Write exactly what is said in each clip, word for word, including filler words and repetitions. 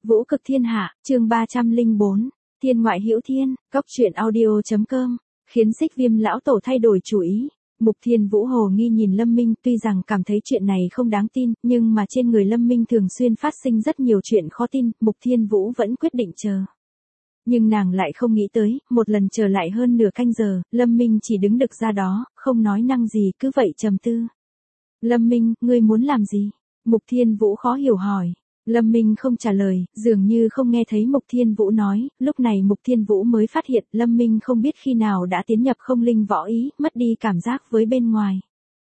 Vũ cực thiên hạ, chương ba trăm lẻ bốn, thiên ngoại hữu thiên, cóc truyện audio.com, khiến Xích Viêm lão tổ thay đổi chủ ý. Mục Thiên Vũ hồ nghi nhìn Lâm Minh, tuy rằng cảm thấy chuyện này không đáng tin, nhưng mà trên người Lâm Minh thường xuyên phát sinh rất nhiều chuyện khó tin, Mục Thiên Vũ vẫn quyết định chờ. Nhưng nàng lại không nghĩ tới, một lần chờ lại hơn nửa canh giờ, Lâm Minh chỉ đứng đực ra đó, không nói năng gì, cứ vậy trầm tư. Lâm Minh, ngươi muốn làm gì? Mục Thiên Vũ khó hiểu hỏi. Lâm Minh không trả lời, dường như không nghe thấy Mục Thiên Vũ nói, lúc này Mục Thiên Vũ mới phát hiện Lâm Minh không biết khi nào đã tiến nhập không linh võ ý, mất đi cảm giác với bên ngoài.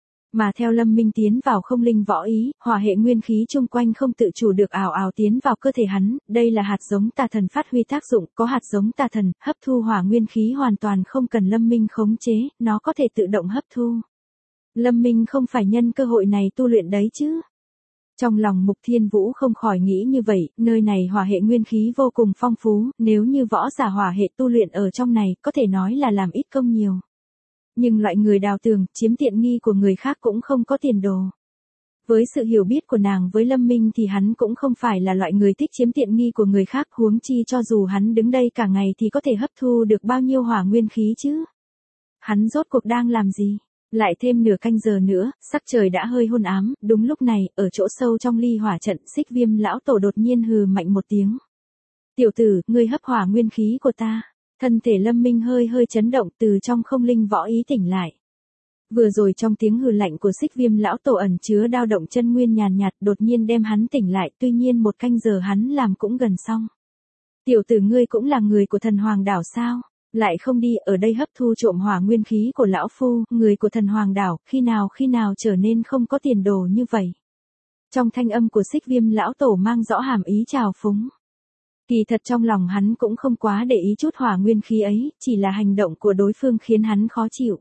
Mà theo Lâm Minh tiến vào không linh võ ý, hỏa hệ nguyên khí chung quanh không tự chủ được ảo ảo tiến vào cơ thể hắn, đây là hạt giống tà thần phát huy tác dụng, có hạt giống tà thần, hấp thu hỏa nguyên khí hoàn toàn không cần Lâm Minh khống chế, nó có thể tự động hấp thu. Lâm Minh không phải nhân cơ hội này tu luyện đấy chứ. Trong lòng Mục Thiên Vũ không khỏi nghĩ như vậy, nơi này hỏa hệ nguyên khí vô cùng phong phú, nếu như võ giả hỏa hệ tu luyện ở trong này, có thể nói là làm ít công nhiều. Nhưng loại người đào tường, chiếm tiện nghi của người khác cũng không có tiền đồ. Với sự hiểu biết của nàng với Lâm Minh thì hắn cũng không phải là loại người thích chiếm tiện nghi của người khác, huống chi cho dù hắn đứng đây cả ngày thì có thể hấp thu được bao nhiêu hỏa nguyên khí chứ. Hắn rốt cuộc đang làm gì? Lại thêm nửa canh giờ nữa, sắc trời đã hơi hôn ám, đúng lúc này, ở chỗ sâu trong ly hỏa trận, Xích Viêm lão tổ đột nhiên hừ mạnh một tiếng. Tiểu tử, ngươi hấp hỏa nguyên khí của ta. Thân thể Lâm Minh hơi hơi chấn động, từ trong không linh võ ý tỉnh lại. Vừa rồi trong tiếng hừ lạnh của Xích Viêm lão tổ ẩn chứa dao động chân nguyên nhàn nhạt, đột nhiên đem hắn tỉnh lại, tuy nhiên một canh giờ hắn làm cũng gần xong. Tiểu tử ngươi cũng là người của thần hoàng đảo sao? Lại không đi ở đây hấp thu trộm hỏa nguyên khí của lão phu, người của thần hoàng đảo, khi nào khi nào trở nên không có tiền đồ như vậy. Trong thanh âm của Xích Viêm lão tổ mang rõ hàm ý trào phúng. Kỳ thật trong lòng hắn cũng không quá để ý chút hỏa nguyên khí ấy, chỉ là hành động của đối phương khiến hắn khó chịu.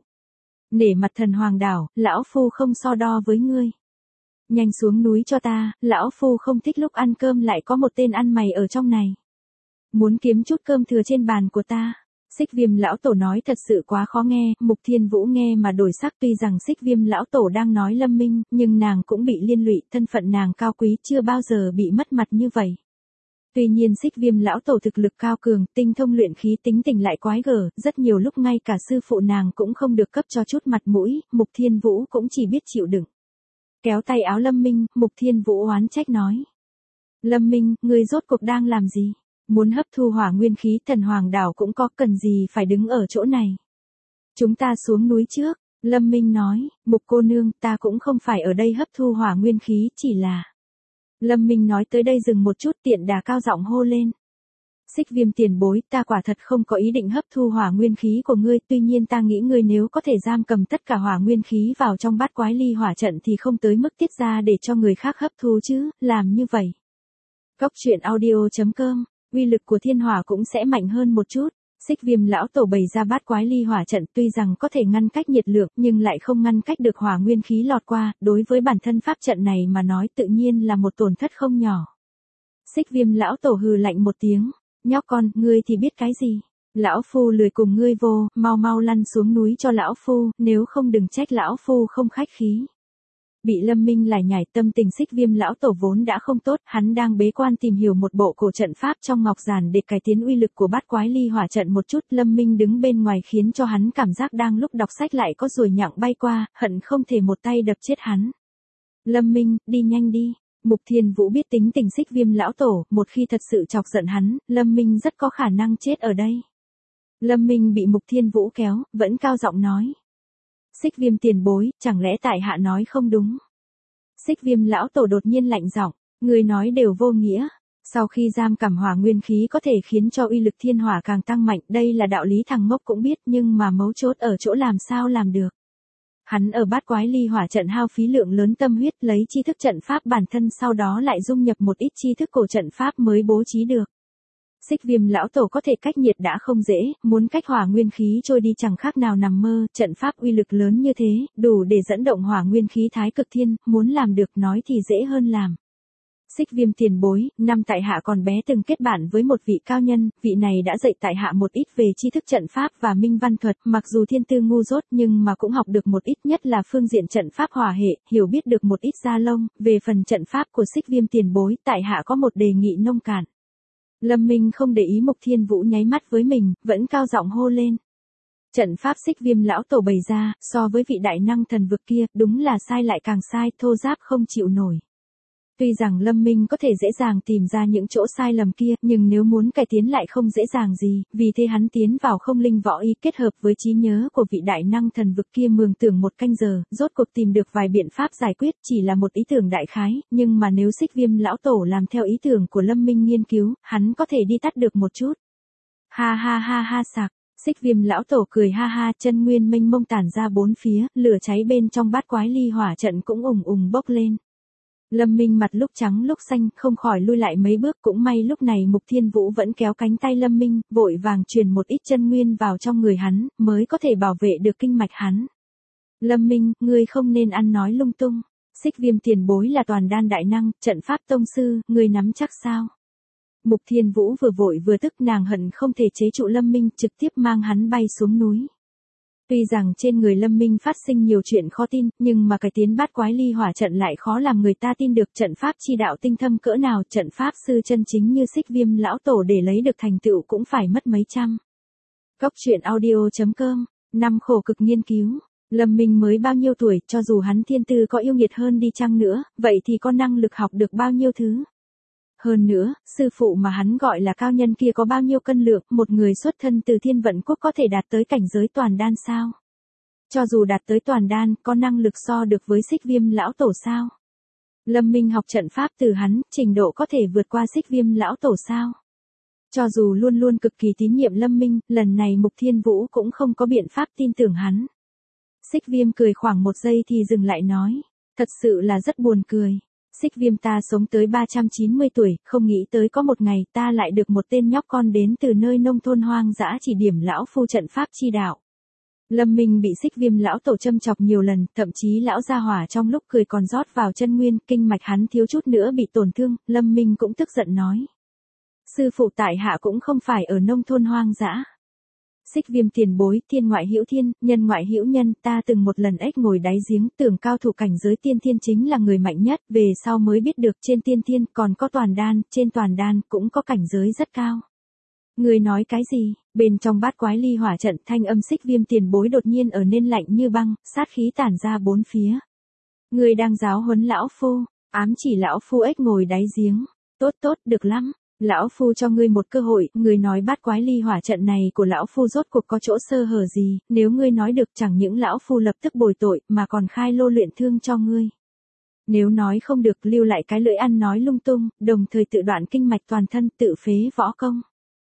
Nể mặt thần hoàng đảo, lão phu không so đo với ngươi. Nhanh xuống núi cho ta, lão phu không thích lúc ăn cơm lại có một tên ăn mày ở trong này. Muốn kiếm chút cơm thừa trên bàn của ta. Xích Viêm lão tổ nói thật sự quá khó nghe, Mục Thiên Vũ nghe mà đổi sắc, tuy rằng Xích Viêm lão tổ đang nói Lâm Minh, nhưng nàng cũng bị liên lụy, thân phận nàng cao quý chưa bao giờ bị mất mặt như vậy. Tuy nhiên Xích Viêm lão tổ thực lực cao cường, tinh thông luyện khí, tính tình lại quái gở, rất nhiều lúc ngay cả sư phụ nàng cũng không được cấp cho chút mặt mũi, Mục Thiên Vũ cũng chỉ biết chịu đựng. Kéo tay áo Lâm Minh, Mục Thiên Vũ oán trách nói. Lâm Minh, ngươi rốt cuộc đang làm gì? Muốn hấp thu hỏa nguyên khí, thần hoàng đảo cũng có, cần gì phải đứng ở chỗ này. Chúng ta xuống núi trước, Lâm Minh nói, Mục cô nương, ta cũng không phải ở đây hấp thu hỏa nguyên khí, chỉ là... Lâm Minh nói tới đây dừng một chút, tiện đà cao giọng hô lên. Xích Viêm tiền bối, ta quả thật không có ý định hấp thu hỏa nguyên khí của ngươi, tuy nhiên ta nghĩ ngươi nếu có thể giam cầm tất cả hỏa nguyên khí vào trong bát quái ly hỏa trận thì không tới mức tiết ra để cho người khác hấp thu chứ, làm như vậy. Cóc truyện audio.com, uy lực của thiên hỏa cũng sẽ mạnh hơn một chút. Xích Viêm lão tổ bày ra bát quái ly hỏa trận, tuy rằng có thể ngăn cách nhiệt lượng nhưng lại không ngăn cách được hỏa nguyên khí lọt qua, đối với bản thân pháp trận này mà nói tự nhiên là một tổn thất không nhỏ. Xích Viêm lão tổ hừ lạnh một tiếng, nhóc con, ngươi thì biết cái gì? Lão phu lười cùng ngươi vô, mau mau lăn xuống núi cho lão phu, nếu không đừng trách lão phu không khách khí. Bị Lâm Minh lải nhải, tâm tình Xích Viêm lão tổ vốn đã không tốt, hắn đang bế quan tìm hiểu một bộ cổ trận pháp trong ngọc giản để cải tiến uy lực của bát quái ly hỏa trận một chút. Lâm Minh đứng bên ngoài khiến cho hắn cảm giác đang lúc đọc sách lại có ruồi nhặng bay qua, hận không thể một tay đập chết hắn. Lâm Minh, đi nhanh đi. Mục Thiên Vũ biết tính tình Xích Viêm lão tổ, một khi thật sự chọc giận hắn, Lâm Minh rất có khả năng chết ở đây. Lâm Minh bị Mục Thiên Vũ kéo, vẫn cao giọng nói. Xích Viêm tiền bối, chẳng lẽ tại hạ nói không đúng? Xích Viêm lão tổ đột nhiên lạnh giọng, người nói đều vô nghĩa. Sau khi giam cầm hỏa nguyên khí có thể khiến cho uy lực thiên hỏa càng tăng mạnh, đây là đạo lý thằng ngốc cũng biết, nhưng mà mấu chốt ở chỗ làm sao làm được. Hắn ở bát quái ly hỏa trận hao phí lượng lớn tâm huyết, lấy tri thức trận pháp bản thân, sau đó lại dung nhập một ít tri thức cổ trận pháp mới bố trí được. Xích Viêm lão tổ có thể cách nhiệt đã không dễ, muốn cách hỏa nguyên khí trôi đi chẳng khác nào nằm mơ, trận pháp uy lực lớn như thế, đủ để dẫn động hỏa nguyên khí thái cực thiên, muốn làm được nói thì dễ hơn làm. Xích Viêm tiền bối, năm tại hạ còn bé từng kết bạn với một vị cao nhân, vị này đã dạy tại hạ một ít về tri thức trận pháp và minh văn thuật, mặc dù thiên tư ngu dốt nhưng mà cũng học được một ít, nhất là phương diện trận pháp hỏa hệ, hiểu biết được một ít gia lông. Về phần trận pháp của Xích Viêm tiền bối, tại hạ có một đề nghị nông cạn. Lâm Minh không để ý Mục Thiên Vũ nháy mắt với mình, vẫn cao giọng hô lên. Trận pháp Xích Viêm lão tổ bày ra, so với vị đại năng thần vực kia, đúng là sai lại càng sai, thô ráp không chịu nổi. Tuy rằng Lâm Minh có thể dễ dàng tìm ra những chỗ sai lầm kia, nhưng nếu muốn cải tiến lại không dễ dàng gì, vì thế hắn tiến vào không linh võ y kết hợp với trí nhớ của vị đại năng thần vực kia mường tưởng một canh giờ, rốt cuộc tìm được vài biện pháp giải quyết, chỉ là một ý tưởng đại khái, nhưng mà nếu Xích Viêm lão tổ làm theo ý tưởng của Lâm Minh nghiên cứu, hắn có thể đi tắt được một chút. Ha ha ha ha sạc. Xích Viêm lão tổ cười ha ha, chân nguyên mênh mông tản ra bốn phía, lửa cháy bên trong bát quái ly hỏa trận cũng ùng ùng bốc lên. Lâm Minh mặt lúc trắng lúc xanh, không khỏi lui lại mấy bước, cũng may lúc này Mục Thiên Vũ vẫn kéo cánh tay Lâm Minh, vội vàng truyền một ít chân nguyên vào trong người hắn, mới có thể bảo vệ được kinh mạch hắn. Lâm Minh, ngươi không nên ăn nói lung tung. Xích Viêm tiền bối là toàn đan đại năng, trận pháp tông sư, ngươi nắm chắc sao? Mục Thiên Vũ vừa vội vừa tức, nàng hận không thể chế trụ Lâm Minh, trực tiếp mang hắn bay xuống núi. Tuy rằng trên người Lâm Minh phát sinh nhiều chuyện khó tin, nhưng mà cải tiến bát quái ly hỏa trận lại khó làm người ta tin được trận pháp chi đạo tinh thâm cỡ nào, trận pháp sư chân chính như Xích Viêm lão tổ để lấy được thành tựu cũng phải mất mấy trăm. Cốc truyện audio chấm com, năm khổ cực nghiên cứu. Lâm Minh mới bao nhiêu tuổi, cho dù hắn thiên tư có yêu nghiệt hơn đi chăng nữa, vậy thì có năng lực học được bao nhiêu thứ. Hơn nữa, sư phụ mà hắn gọi là cao nhân kia có bao nhiêu cân lượng, một người xuất thân từ Thiên Vận Quốc có thể đạt tới cảnh giới toàn đan sao? Cho dù đạt tới toàn đan, có năng lực so được với Xích Viêm lão tổ sao? Lâm Minh học trận pháp từ hắn, trình độ có thể vượt qua Xích Viêm lão tổ sao? Cho dù luôn luôn cực kỳ tín nhiệm Lâm Minh, lần này Mục Thiên Vũ cũng không có biện pháp tin tưởng hắn. Xích Viêm cười khoảng một giây thì dừng lại nói, thật sự là rất buồn cười. Xích Viêm ta sống tới ba trăm chín mươi tuổi, không nghĩ tới có một ngày ta lại được một tên nhóc con đến từ nơi nông thôn hoang dã chỉ điểm lão phu trận pháp chi đạo. Lâm Minh bị Xích Viêm lão tổ châm chọc nhiều lần, thậm chí lão gia hỏa trong lúc cười còn rót vào chân nguyên, kinh mạch hắn thiếu chút nữa bị tổn thương, Lâm Minh cũng tức giận nói. Sư phụ tại hạ cũng không phải ở nông thôn hoang dã. Xích Viêm tiền bối, thiên ngoại hữu thiên, nhân ngoại hữu nhân, ta từng một lần ếch ngồi đáy giếng, tưởng cao thủ cảnh giới tiên thiên chính là người mạnh nhất, về sau mới biết được trên tiên thiên còn có toàn đan, trên toàn đan cũng có cảnh giới rất cao. Người nói cái gì? Bên trong bát quái ly hỏa trận, thanh âm Xích Viêm tiền bối đột nhiên ở nên lạnh như băng, sát khí tản ra bốn phía. Người đang giáo huấn lão phu, ám chỉ lão phu ếch ngồi đáy giếng. Tốt tốt, được lắm. Lão phu cho ngươi một cơ hội, ngươi nói bát quái ly hỏa trận này của lão phu rốt cuộc có chỗ sơ hở gì, nếu ngươi nói được chẳng những lão phu lập tức bồi tội, mà còn khai lô luyện thương cho ngươi. Nếu nói không được, lưu lại cái lưỡi ăn nói lung tung, đồng thời tự đoạn kinh mạch toàn thân, tự phế võ công.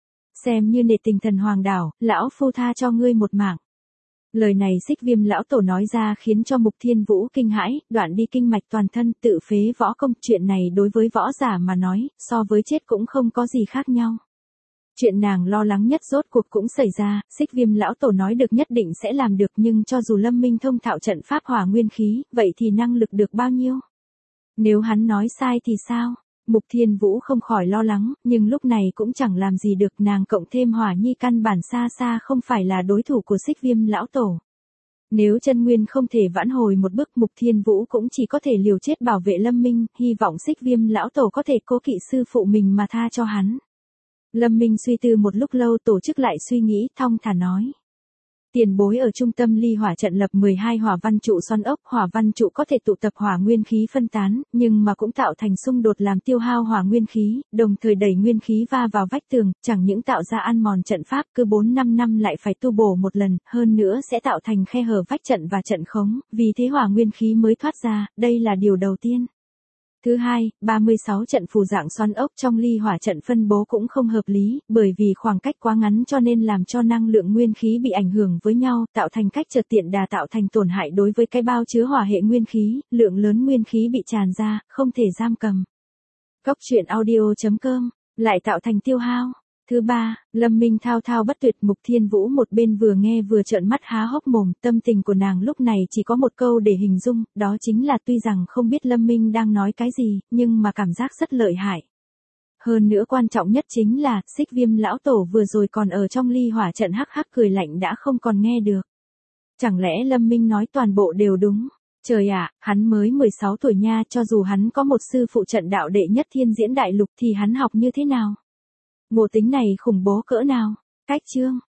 Xem như nể tình thần hoàng đảo, lão phu tha cho ngươi một mạng. Lời này Xích Viêm lão tổ nói ra khiến cho Mục Thiên Vũ kinh hãi, đoạn đi kinh mạch toàn thân, tự phế võ công, chuyện này đối với võ giả mà nói, so với chết cũng không có gì khác nhau. Chuyện nàng lo lắng nhất rốt cuộc cũng xảy ra, Xích Viêm lão tổ nói được nhất định sẽ làm được, nhưng cho dù Lâm Minh thông thạo trận pháp hỏa nguyên khí, vậy thì năng lực được bao nhiêu? Nếu hắn nói sai thì sao? Mục Thiên Vũ không khỏi lo lắng, nhưng lúc này cũng chẳng làm gì được, nàng cộng thêm Hỏa Nhi căn bản xa xa không phải là đối thủ của Xích Viêm lão tổ. Nếu chân nguyên không thể vãn hồi một bước, Mục Thiên Vũ cũng chỉ có thể liều chết bảo vệ Lâm Minh, hy vọng Xích Viêm lão tổ có thể cố kỵ sư phụ mình mà tha cho hắn. Lâm Minh suy tư một lúc lâu, tổ chức lại suy nghĩ, thong thả nói. Tiền bối ở trung tâm ly hỏa trận lập mười hai hỏa văn trụ xoắn ốc, hỏa văn trụ có thể tụ tập hỏa nguyên khí phân tán, nhưng mà cũng tạo thành xung đột làm tiêu hao hỏa nguyên khí, đồng thời đẩy nguyên khí va vào vách tường, chẳng những tạo ra ăn mòn trận pháp, cứ bốn năm năm lại phải tu bổ một lần, hơn nữa sẽ tạo thành khe hở vách trận và trận khống, vì thế hỏa nguyên khí mới thoát ra, đây là điều đầu tiên. Thứ hai, ba mươi sáu trận phù dạng xoắn ốc trong ly hỏa trận phân bố cũng không hợp lý, bởi vì khoảng cách quá ngắn cho nên làm cho năng lượng nguyên khí bị ảnh hưởng với nhau, tạo thành cách trượt tiện đà, tạo thành tổn hại đối với cái bao chứa hỏa hệ nguyên khí, lượng lớn nguyên khí bị tràn ra, không thể giam cầm. Cốc truyện audio chấm com, lại tạo thành tiêu hao. Thứ ba, Lâm Minh thao thao bất tuyệt, Mục Thiên Vũ một bên vừa nghe vừa trợn mắt há hốc mồm, tâm tình của nàng lúc này chỉ có một câu để hình dung, đó chính là tuy rằng không biết Lâm Minh đang nói cái gì, nhưng mà cảm giác rất lợi hại. Hơn nữa quan trọng nhất chính là, Xích Viêm lão tổ vừa rồi còn ở trong ly hỏa trận hắc hắc cười lạnh đã không còn nghe được. Chẳng lẽ Lâm Minh nói toàn bộ đều đúng? Trời ạ, hắn mới mười sáu tuổi nha, cho dù hắn có một sư phụ trận đạo đệ nhất thiên diễn đại lục thì hắn học như thế nào? Ngộ tính này khủng bố cỡ nào? Cách chương